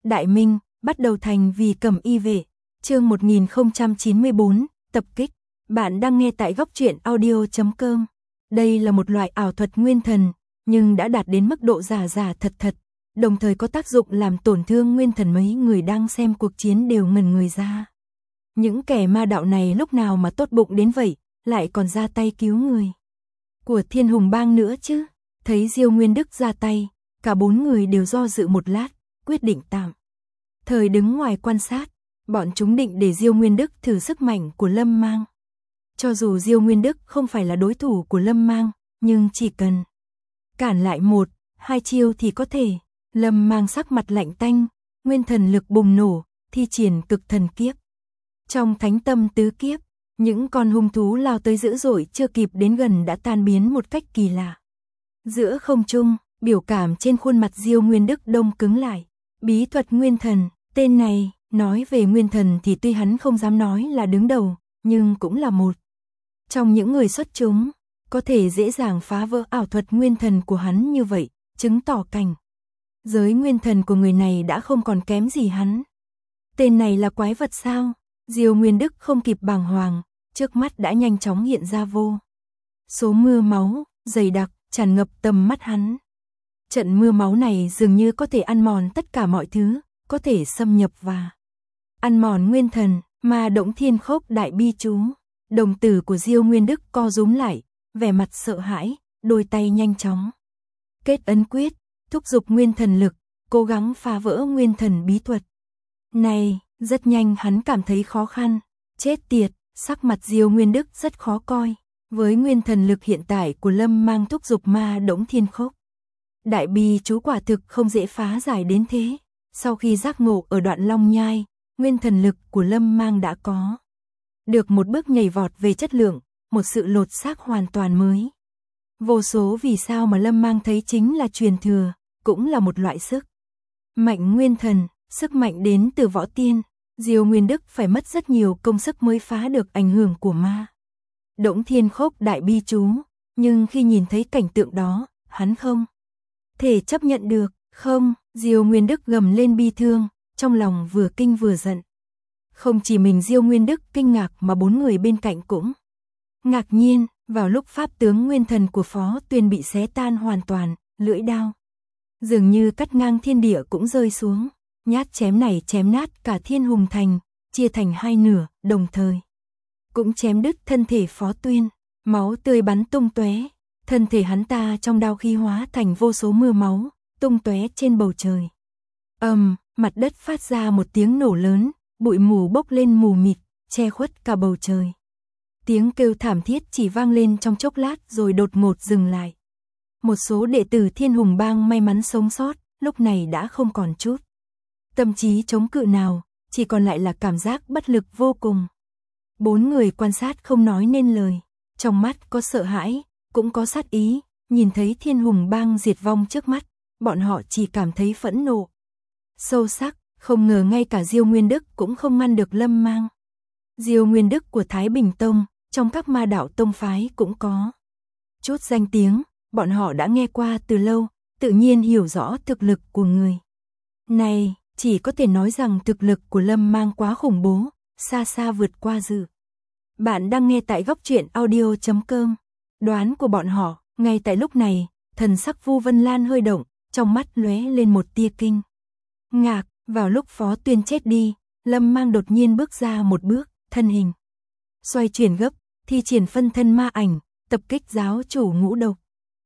Đại Minh, bắt đầu thành vì Cẩm Y vệ. Chương 1094, tập kích. Bạn đang nghe tại góc truyện audio.com. Đây là một loại ảo thuật nguyên thần, nhưng đã đạt đến mức độ giả thật, đồng thời có tác dụng làm tổn thương nguyên thần, mấy người đang xem cuộc chiến đều ngẩn người ra. Những kẻ ma đạo này lúc nào mà tốt bụng đến vậy, lại còn ra tay cứu người của Thiên Hùng Bang nữa chứ. Thấy Diêu Nguyên Đức ra tay, cả bốn người đều do dự một lát, quyết định tạm thời đứng ngoài quan sát. Bọn chúng định để Diêu Nguyên Đức thử sức mạnh của Lâm Mang. Cho dù Diêu Nguyên Đức không phải là đối thủ của Lâm Mang, nhưng chỉ cần cản lại một, hai chiêu thì có thể. Lâm Mang sắc mặt lạnh tanh, nguyên thần lực bùng nổ, thi triển cực thần kiếp. Trong thánh tâm tứ kiếp, những con hung thú lao tới dữ dội chưa kịp đến gần đã tan biến một cách kỳ lạ. Giữa không trung, biểu cảm trên khuôn mặt Diêu Nguyên Đức đông cứng lại. Bí thuật nguyên thần, tên này, nói về nguyên thần thì tuy hắn không dám nói là đứng đầu, nhưng cũng là một trong những người xuất chúng, có thể dễ dàng phá vỡ ảo thuật nguyên thần của hắn như vậy, chứng tỏ cảnh giới nguyên thần của người này đã không còn kém gì hắn. Tên này là quái vật sao? Diêu Nguyên Đức không kịp bàng hoàng, trước mắt đã nhanh chóng hiện ra vô số mưa máu, dày đặc, tràn ngập tầm mắt hắn. Trận mưa máu này dường như có thể ăn mòn tất cả mọi thứ, có thể xâm nhập và ăn mòn nguyên thần. Ma Động Thiên Khốc đại bi chú. Đồng tử của Diêu Nguyên Đức co rúm lại, vẻ mặt sợ hãi, đôi tay nhanh chóng kết ấn quyết, thúc giục nguyên thần lực, cố gắng phá vỡ nguyên thần bí thuật này. Rất nhanh hắn cảm thấy khó khăn. Chết tiệt, sắc mặt Diêu Nguyên Đức rất khó coi. Với nguyên thần lực hiện tại của Lâm Mang thúc giục Ma Động Thiên Khốc đại bi chú quả thực không dễ phá giải đến thế. Sau khi giác ngộ ở đoạn Long Nhai, nguyên thần lực của Lâm Mang đã có được một bước nhảy vọt về chất lượng, một sự lột xác hoàn toàn mới. Vô số vì sao mà Lâm Mang thấy chính là truyền thừa, cũng là một loại sức mạnh nguyên thần, sức mạnh đến từ võ tiên. Diêu Nguyên Đức phải mất rất nhiều công sức mới phá được ảnh hưởng của Ma Động Thiên Khốc đại bi chú, nhưng khi nhìn thấy cảnh tượng đó, hắn không thể chấp nhận được. Không, Diêu Nguyên Đức gầm lên bi thương, trong lòng vừa kinh vừa giận. Không chỉ mình Diêu Nguyên Đức kinh ngạc mà bốn người bên cạnh cũng ngạc nhiên. Vào lúc pháp tướng nguyên thần của Phó Tuyên bị xé tan hoàn toàn, lưỡi đao dường như cắt ngang thiên địa cũng rơi xuống. Nhát chém này chém nát cả Thiên Hùng Thành, chia thành hai nửa, đồng thời cũng chém đứt thân thể Phó Tuyên. Máu tươi bắn tung tóe, thân thể hắn ta trong đao khí hóa thành vô số mưa máu, tung tóe trên bầu trời. Mặt đất phát ra một tiếng nổ lớn, bụi mù bốc lên mù mịt, che khuất cả bầu trời. Tiếng kêu thảm thiết chỉ vang lên trong chốc lát rồi đột ngột dừng lại. Một số đệ tử Thiên Hùng Bang may mắn sống sót, lúc này đã không còn chút tâm trí chống cự nào, chỉ còn lại là cảm giác bất lực vô cùng. Bốn người quan sát không nói nên lời, trong mắt có sợ hãi, cũng có sát ý. Nhìn thấy Thiên Hùng Bang diệt vong trước mắt, bọn họ chỉ cảm thấy phẫn nộ sâu sắc. Không ngờ ngay cả Diêu Nguyên Đức cũng không ngăn được Lâm Mang. Diêu Nguyên Đức của Thái Bình Tông, trong các ma đạo tông phái cũng có chút danh tiếng, bọn họ đã nghe qua từ lâu, tự nhiên hiểu rõ thực lực của người này. Chỉ có thể nói rằng thực lực của Lâm Mang quá khủng bố, xa xa vượt qua dự. Bạn đang nghe tại góc truyện audio.com. Đoán của bọn họ, ngay tại lúc này, thần sắc Vu Vân Lan hơi động, trong mắt lóe lên một tia kinh ngạc. Vào lúc Phó Tuyên chết đi, Lâm Mang đột nhiên bước ra một bước, thân hình xoay chuyển gấp, thi triển phân thân ma ảnh, tập kích giáo chủ Ngũ Độc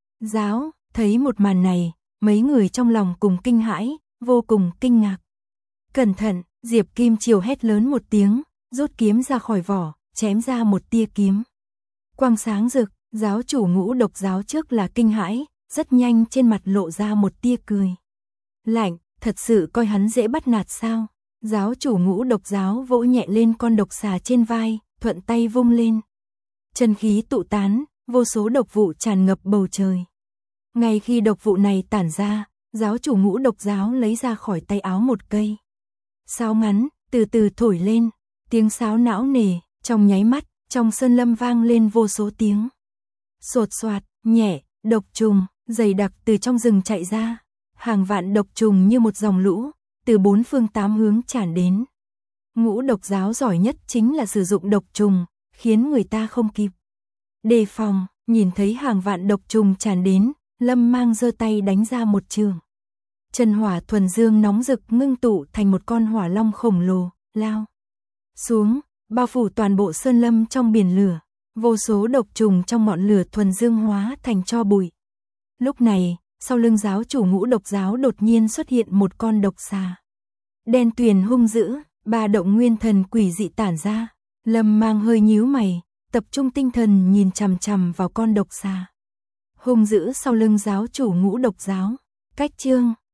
giáo. Thấy một màn này, mấy người trong lòng cùng kinh hãi, vô cùng kinh ngạc. Cẩn thận, Diệp Kim Triều hét lớn một tiếng, rút kiếm ra khỏi vỏ, chém ra một tia kiếm quang sáng rực. Giáo chủ Ngũ Độc giáo trước là kinh hãi, rất nhanh trên mặt lộ ra một tia cười lạnh. Thật sự coi hắn dễ bắt nạt sao? Giáo chủ Ngũ Độc giáo vỗ nhẹ lên con độc xà trên vai, thuận tay vung lên. Chân khí tụ tán, vô số độc vụ tràn ngập bầu trời. Ngay khi độc vụ này tản ra, giáo chủ Ngũ Độc giáo lấy ra khỏi tay áo một cây sáo ngắn, từ từ thổi lên. Tiếng sáo não nề, trong nháy mắt, trong sơn lâm vang lên vô số tiếng sột soạt, nhẹ, độc trùng, dày đặc từ trong rừng chạy ra. Hàng vạn độc trùng như một dòng lũ, từ bốn phương tám hướng tràn đến. Ngũ độc giáo giỏi nhất chính là sử dụng độc trùng, khiến người ta không kịp đề phòng. Nhìn thấy hàng vạn độc trùng tràn đến, Lâm Mang giơ tay đánh ra một trường. Chân hỏa thuần dương nóng rực ngưng tụ thành một con hỏa long khổng lồ, lao xuống, bao phủ toàn bộ sơn lâm trong biển lửa. Vô số độc trùng trong ngọn lửa thuần dương hóa thành tro bụi. Lúc này, sau lưng giáo chủ Ngũ độc giáo đột nhiên xuất hiện một con độc xà. Đen tuyền hung dữ, ba động nguyên thần quỷ dị tản ra. Lâm Mang hơi nhíu mày, tập trung tinh thần nhìn chằm chằm vào con độc xà hung dữ sau lưng giáo chủ Ngũ độc giáo. Cách chương